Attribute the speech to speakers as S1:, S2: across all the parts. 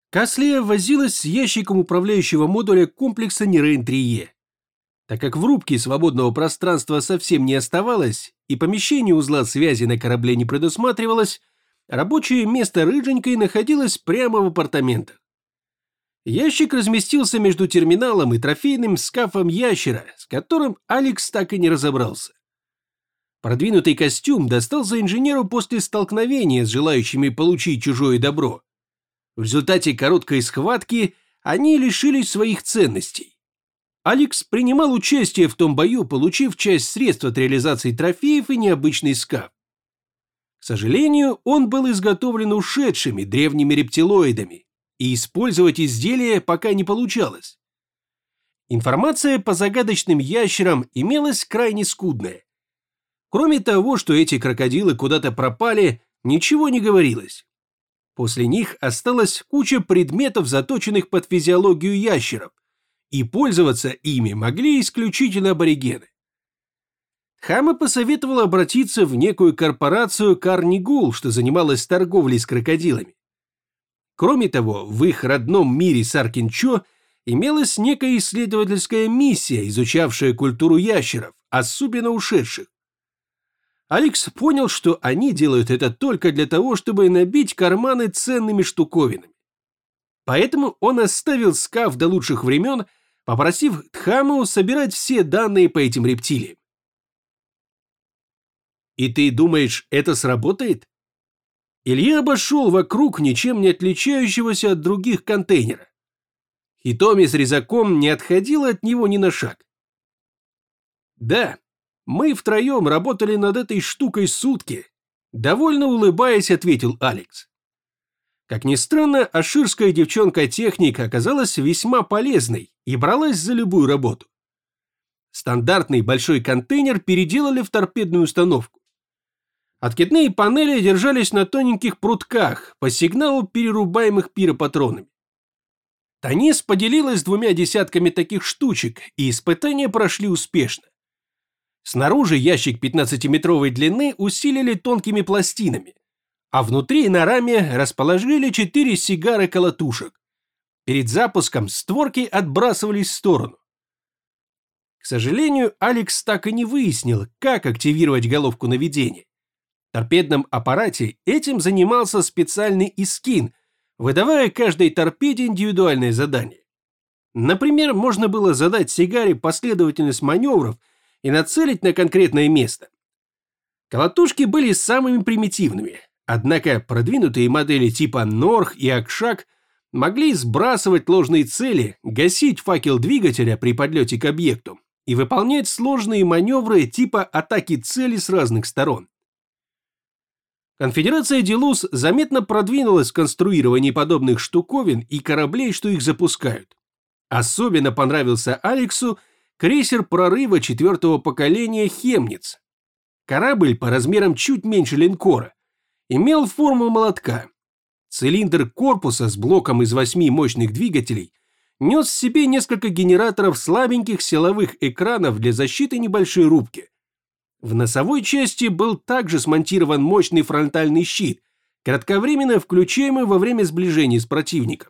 S1: Каслия возилась с ящиком управляющего модуля комплекса Нерейн-3Е. Так как в рубке свободного пространства совсем не оставалось и помещение узла связи на корабле не предусматривалось, рабочее место Рыженькой находилось прямо в апартаментах. Ящик разместился между терминалом и трофейным скафом ящера, с которым Алекс так и не разобрался. Продвинутый костюм достался инженеру после столкновения с желающими получить чужое добро. В результате короткой схватки они лишились своих ценностей. Алекс принимал участие в том бою, получив часть средств от реализации трофеев и необычный скаф. К сожалению, он был изготовлен ушедшими древними рептилоидами, и использовать изделие пока не получалось. Информация по загадочным ящерам имелась крайне скудная. Кроме того, что эти крокодилы куда-то пропали, ничего не говорилось. После них осталась куча предметов, заточенных под физиологию ящеров, и пользоваться ими могли исключительно аборигены. Хама посоветовал обратиться в некую корпорацию Карнигул, что занималась торговлей с крокодилами. Кроме того, в их родном мире Саркинчо имелась некая исследовательская миссия, изучавшая культуру ящеров, особенно ушедших. Алекс понял, что они делают это только для того, чтобы набить карманы ценными штуковинами. Поэтому он оставил скаф до лучших времен, попросив Тхаму собирать все данные по этим рептилиям. «И ты думаешь, это сработает?» Илья обошел вокруг ничем не отличающегося от других контейнера. Хитоми с резаком не отходила от него ни на шаг. «Да, мы втроем работали над этой штукой сутки», — довольно улыбаясь, ответил Алекс. Как ни странно, аширская девчонка-техник оказалась весьма полезной и бралась за любую работу. Стандартный большой контейнер переделали в торпедную установку. Откидные панели держались на тоненьких прутках по сигналу перерубаемых пиропатронами. Танис поделилась 2 десятками таких штучек, и испытания прошли успешно. Снаружи ящик 15-метровой длины усилили тонкими пластинами, а внутри на раме расположили 4 сигары-колотушек. Перед запуском створки отбрасывались в сторону. К сожалению, Алекс так и не выяснил, как активировать головку наведения. В торпедном аппарате этим занимался специальный Искин, выдавая каждой торпеде индивидуальное задание. Например, можно было задать сигаре последовательность маневров и нацелить на конкретное место. Колотушки были самыми примитивными, однако продвинутые модели типа Норх и Акшак могли сбрасывать ложные цели, гасить факел двигателя при подлете к объекту и выполнять сложные маневры типа атаки цели с разных сторон. Конфедерация Делус заметно продвинулась в конструировании подобных штуковин и кораблей, что их запускают. Особенно понравился Алексу крейсер прорыва 4-го поколения «Хемниц». Корабль по размерам чуть меньше линкора, имел форму молотка. Цилиндр корпуса с блоком из 8 мощных двигателей нес в себе несколько генераторов слабеньких силовых экранов для защиты небольшой рубки. В носовой части был также смонтирован мощный фронтальный щит, кратковременно включаемый во время сближения с противником.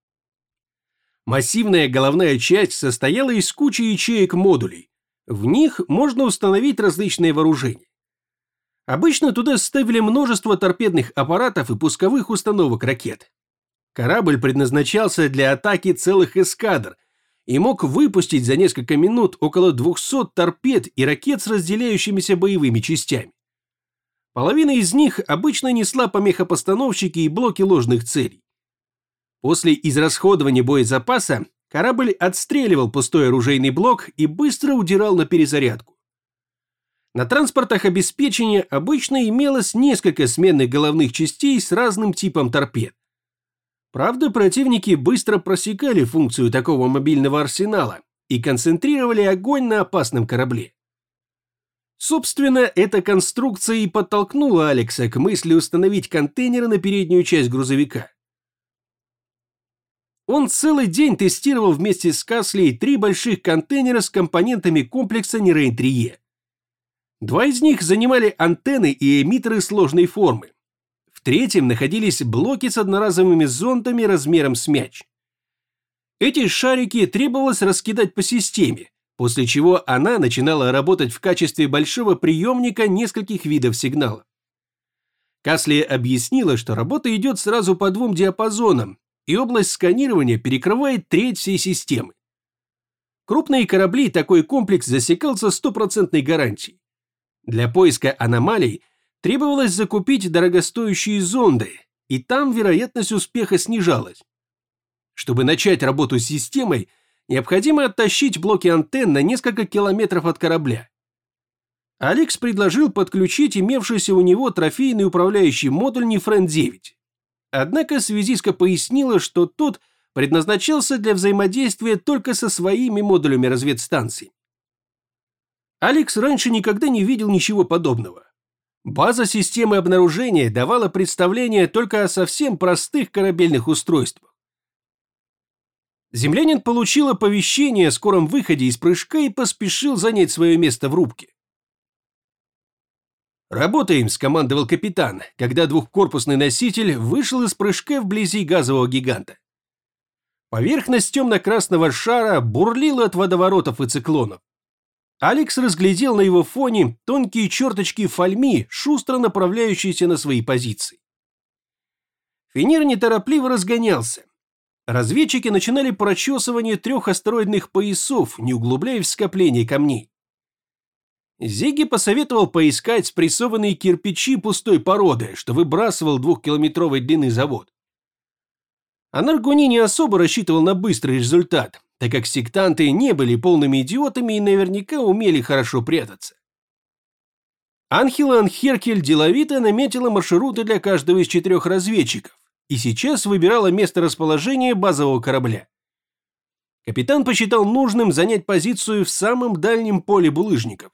S1: Массивная головная часть состояла из кучи ячеек модулей. В них можно установить различные вооружения. Обычно туда ставили множество торпедных аппаратов и пусковых установок ракет. Корабль предназначался для атаки целых эскадр и мог выпустить за несколько минут около 200 торпед и ракет с разделяющимися боевыми частями. Половина из них обычно несла помехопостановщики и блоки ложных целей. После израсходования боезапаса корабль отстреливал пустой оружейный блок и быстро удирал на перезарядку. На транспортах обеспечения обычно имелось несколько сменных головных частей с разным типом торпед. Правда, противники быстро просекали функцию такого мобильного арсенала и концентрировали огонь на опасном корабле. Собственно, эта конструкция и подтолкнула Алекса к мысли установить контейнеры на переднюю часть грузовика. Он целый день тестировал вместе с Каслей 3 больших контейнера с компонентами комплекса Нерейн-3Е. 2 из них занимали антенны и эмиттеры сложной формы. третьем находились блоки с одноразовыми зондами размером с мяч. Эти шарики требовалось раскидать по системе, после чего она начинала работать в качестве большого приемника нескольких видов сигналов. Касли объяснила, что работа идет сразу по двум диапазонам, и область сканирования перекрывает треть всей системы. Крупные корабли такой комплекс засекался стопроцентной гарантией. Для поиска аномалий требовалось закупить дорогостоящие зонды, и там вероятность успеха снижалась. Чтобы начать работу с системой, необходимо оттащить блоки антенн на несколько километров от корабля. Алекс предложил подключить имевшийся у него трофейный управляющий модуль Нефрен-9. Однако связистка пояснила, что тот предназначался для взаимодействия только со своими модулями разведстанций. Алекс раньше никогда не видел ничего подобного. База системы обнаружения давала представление только о совсем простых корабельных устройствах. Землянин получил оповещение о скором выходе из прыжка и поспешил занять свое место в рубке. «Работаем», – скомандовал капитан, когда двухкорпусный носитель вышел из прыжка вблизи газового гиганта. Поверхность темно-красного шара бурлила от водоворотов и циклонов. Алекс разглядел на его фоне тонкие черточки фольми, шустро направляющиеся на свои позиции. Фенир неторопливо разгонялся. Разведчики начинали прочесывание 3 астероидных поясов, не углубляясь в скопление камней. Зигги посоветовал поискать спрессованные кирпичи пустой породы, что выбрасывал 2-километровой длины завод. Анаргуни не особо рассчитывал на быстрый результат, так как сектанты не были полными идиотами и наверняка умели хорошо прятаться. Анхела Анхеркель деловито наметила маршруты для каждого из 4 разведчиков и сейчас выбирала место расположения базового корабля. Капитан посчитал нужным занять позицию в самом дальнем поле булыжников.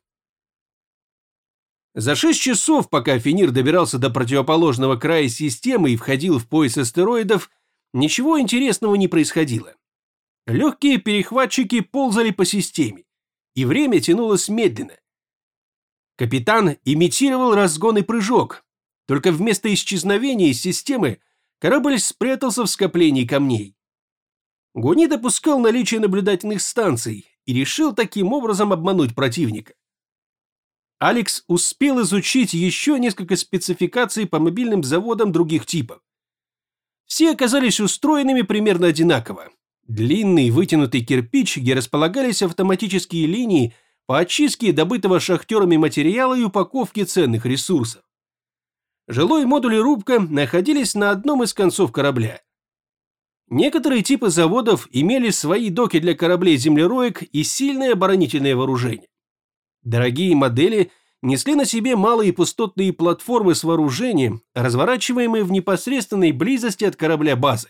S1: За 6 часов, пока Фенир добирался до противоположного края системы и входил в пояс астероидов, ничего интересного не происходило. Легкие перехватчики ползали по системе, и время тянулось медленно. Капитан имитировал разгон и прыжок, только вместо исчезновения из системы корабль спрятался в скоплении камней. Гуни допускал наличие наблюдательных станций и решил таким образом обмануть противника. Алекс успел изучить еще несколько спецификаций по мобильным заводам других типов. Все оказались устроенными примерно одинаково. Длинный вытянутый кирпич, где располагались автоматические линии по очистке добытого шахтерами материала и упаковке ценных ресурсов. Жилой модуль и рубка находились на одном из концов корабля. Некоторые типы заводов имели свои доки для кораблей-землероек и сильное оборонительное вооружение. Дорогие модели несли на себе малые пустотные платформы с вооружением, разворачиваемые в непосредственной близости от корабля базы.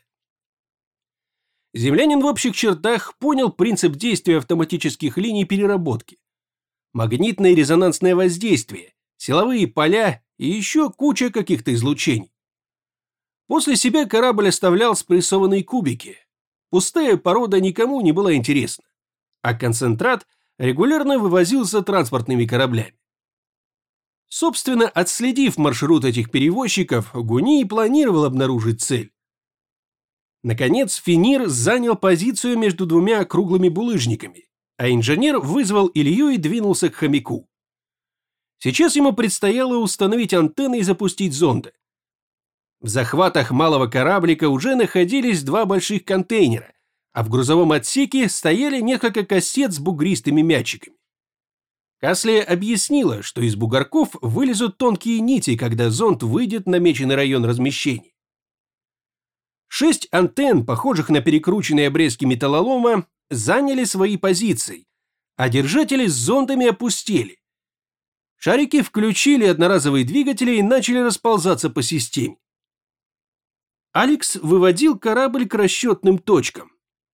S1: Землянин в общих чертах понял принцип действия автоматических линий переработки. Магнитное и резонансное воздействие, силовые поля и еще куча каких-то излучений. После себя корабль оставлял спрессованные кубики. Пустая порода никому не была интересна, а концентрат регулярно вывозился транспортными кораблями. Собственно, отследив маршрут этих перевозчиков, Гуни планировал обнаружить цель. Наконец, Фенир занял позицию между 2 круглыми булыжниками, а инженер вызвал Илью и двинулся к хомяку. Сейчас ему предстояло установить антенны и запустить зонды. В захватах малого кораблика уже находились 2 больших контейнера, а в грузовом отсеке стояли несколько кассет с бугристыми мячиками. Касли объяснила, что из бугорков вылезут тонкие нити, когда зонд выйдет в намеченный район размещения. 6 антенн, похожих на перекрученные обрезки металлолома, заняли свои позиции, а держатели с зондами опустели. Шарики включили одноразовые двигатели и начали расползаться по системе. Алекс выводил корабль к расчетным точкам.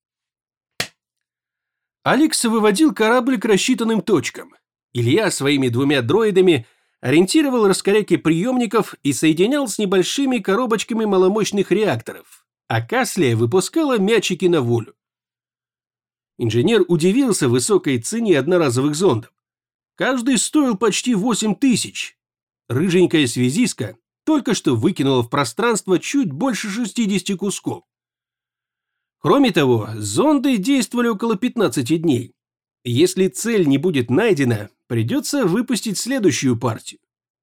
S1: Илья своими 2 дроидами ориентировал раскоряки приемников и соединял с небольшими коробочками маломощных реакторов, а Каслия выпускала мячики на волю. Инженер удивился высокой цене одноразовых зондов. Каждый стоил почти 8000. Рыженькая связистка только что выкинула в пространство чуть больше 60 кусков. Кроме того, зонды действовали около 15 дней. Если цель не будет найдена, придется выпустить следующую партию.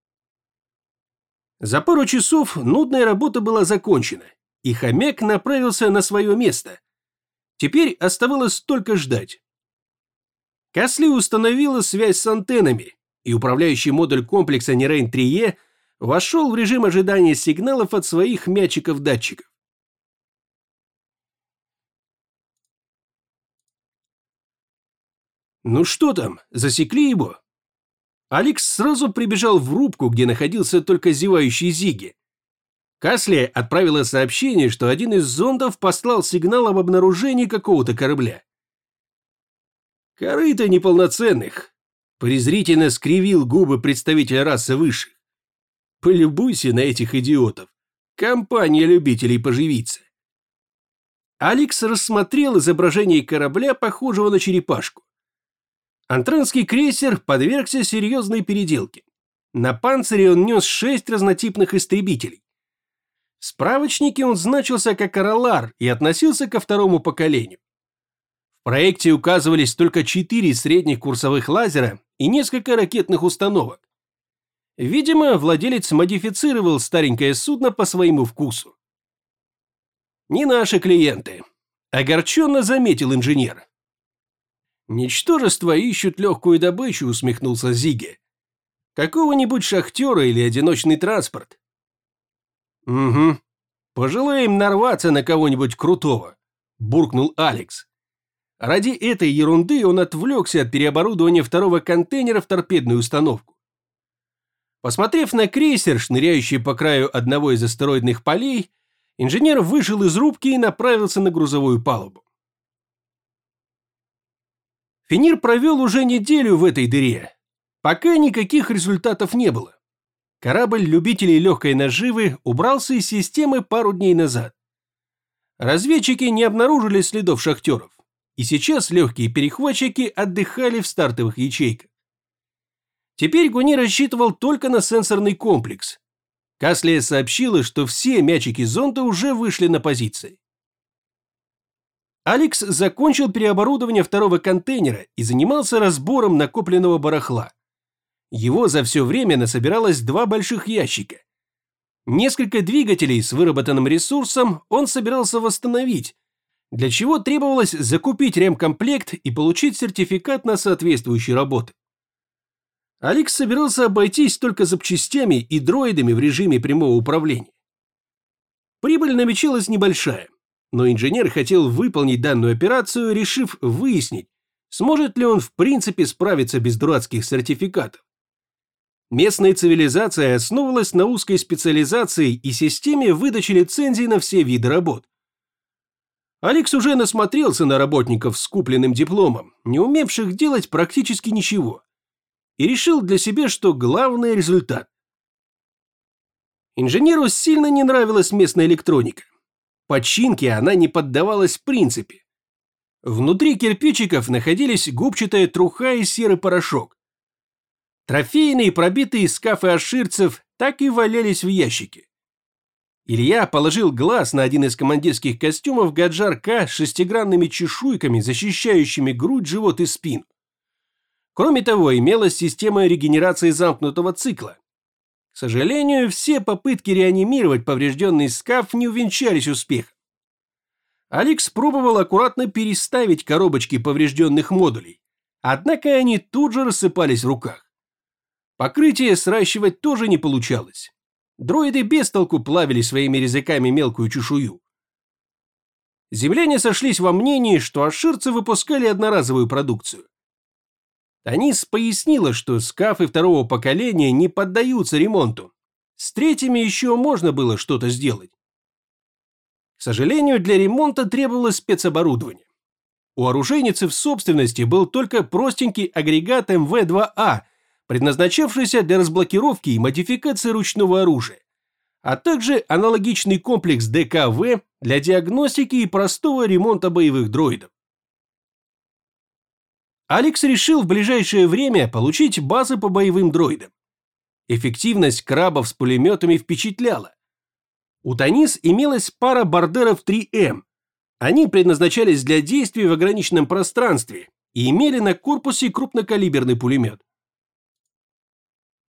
S1: За пару часов нудная работа была закончена, и хомяк направился на свое место. Теперь оставалось только ждать. Касли установила связь с антеннами, и управляющий модуль комплекса Нерейн-3Е вошел в режим ожидания сигналов от своих мячиков-датчиков. «Ну что там, засекли его?» Алекс сразу прибежал в рубку, где находился только зевающий Зигги. Касли отправила сообщение, что один из зондов послал сигнал об обнаружении какого-то корабля. «Корыто неполноценных», – презрительно скривил губы представитель расы высших. «Полюбуйся на этих идиотов. Компания любителей поживиться». Алекс рассмотрел изображение корабля, похожего на черепашку. Антранский крейсер подвергся серьезной переделке. На панцире он нес 6 разнотипных истребителей. В справочнике он значился как Аралар и относился ко второму поколению. В проекте указывались только 4 средних курсовых лазера и несколько ракетных установок. Видимо, владелец модифицировал старенькое судно по своему вкусу. «Не наши клиенты», – огорченно заметил инженер. «Ничтожества ищут легкую добычу», – усмехнулся Зигги. «Какого-нибудь шахтера или одиночный транспорт». «Угу. Пожелаем нарваться на кого-нибудь крутого», – буркнул Алекс. Ради этой ерунды он отвлекся от переоборудования второго контейнера в торпедную установку. Посмотрев на крейсер, шныряющий по краю одного из астероидных полей, инженер вышел из рубки и направился на грузовую палубу. Фенир провел уже неделю в этой дыре. Пока никаких результатов не было. Корабль любителей легкой наживы убрался из системы пару дней назад. Разведчики не обнаружили следов шахтеров, и сейчас легкие перехватчики отдыхали в стартовых ячейках. Теперь Гуни рассчитывал только на сенсорный комплекс. Каслия сообщила, что все мячики зонда уже вышли на позиции. Алекс закончил переоборудование второго контейнера и занимался разбором накопленного барахла. Его за все время насобиралось 2 больших ящика. Несколько двигателей с выработанным ресурсом он собирался восстановить, для чего требовалось закупить ремкомплект и получить сертификат на соответствующие работы. Алекс собирался обойтись только запчастями и дроидами в режиме прямого управления. Прибыль намечалась небольшая, но инженер хотел выполнить данную операцию, решив выяснить, сможет ли он в принципе справиться без дурацких сертификатов. Местная цивилизация основывалась на узкой специализации и системе выдачи лицензий на все виды работ. Алекс уже насмотрелся на работников с купленным дипломом, не умевших делать практически ничего, и решил для себя, что главный результат. Инженеру сильно не нравилась местная электроника. Починке она не поддавалась в принципе. Внутри кирпичиков находились губчатая труха и серый порошок. Трофейные пробитые скафы аширцев так и валялись в ящике. Илья положил глаз на один из командирских костюмов Гаджар-К с шестигранными чешуйками, защищающими грудь, живот и спину. Кроме того, имелась система регенерации замкнутого цикла. К сожалению, все попытки реанимировать поврежденный скаф не увенчались успехом. Алекс пробовал аккуратно переставить коробочки поврежденных модулей, однако они тут же рассыпались в руках. Покрытие сращивать тоже не получалось. Дроиды без толку плавили своими резаками мелкую чешую. Земляне сошлись во мнении, что аширцы выпускали одноразовую продукцию. Танис пояснила, что скафы второго поколения не поддаются ремонту. С третьими еще можно было что-то сделать. К сожалению, для ремонта требовалось спецоборудование. У оружейницы в собственности был только простенький агрегат МВ-2А, предназначавшийся для разблокировки и модификации ручного оружия, а также аналогичный комплекс ДКВ для диагностики и простого ремонта боевых дроидов. Алекс решил в ближайшее время получить базы по боевым дроидам. Эффективность крабов с пулеметами впечатляла. У Танис имелась пара Бардеров 3М. Они предназначались для действий в ограниченном пространстве и имели на корпусе крупнокалиберный пулемет.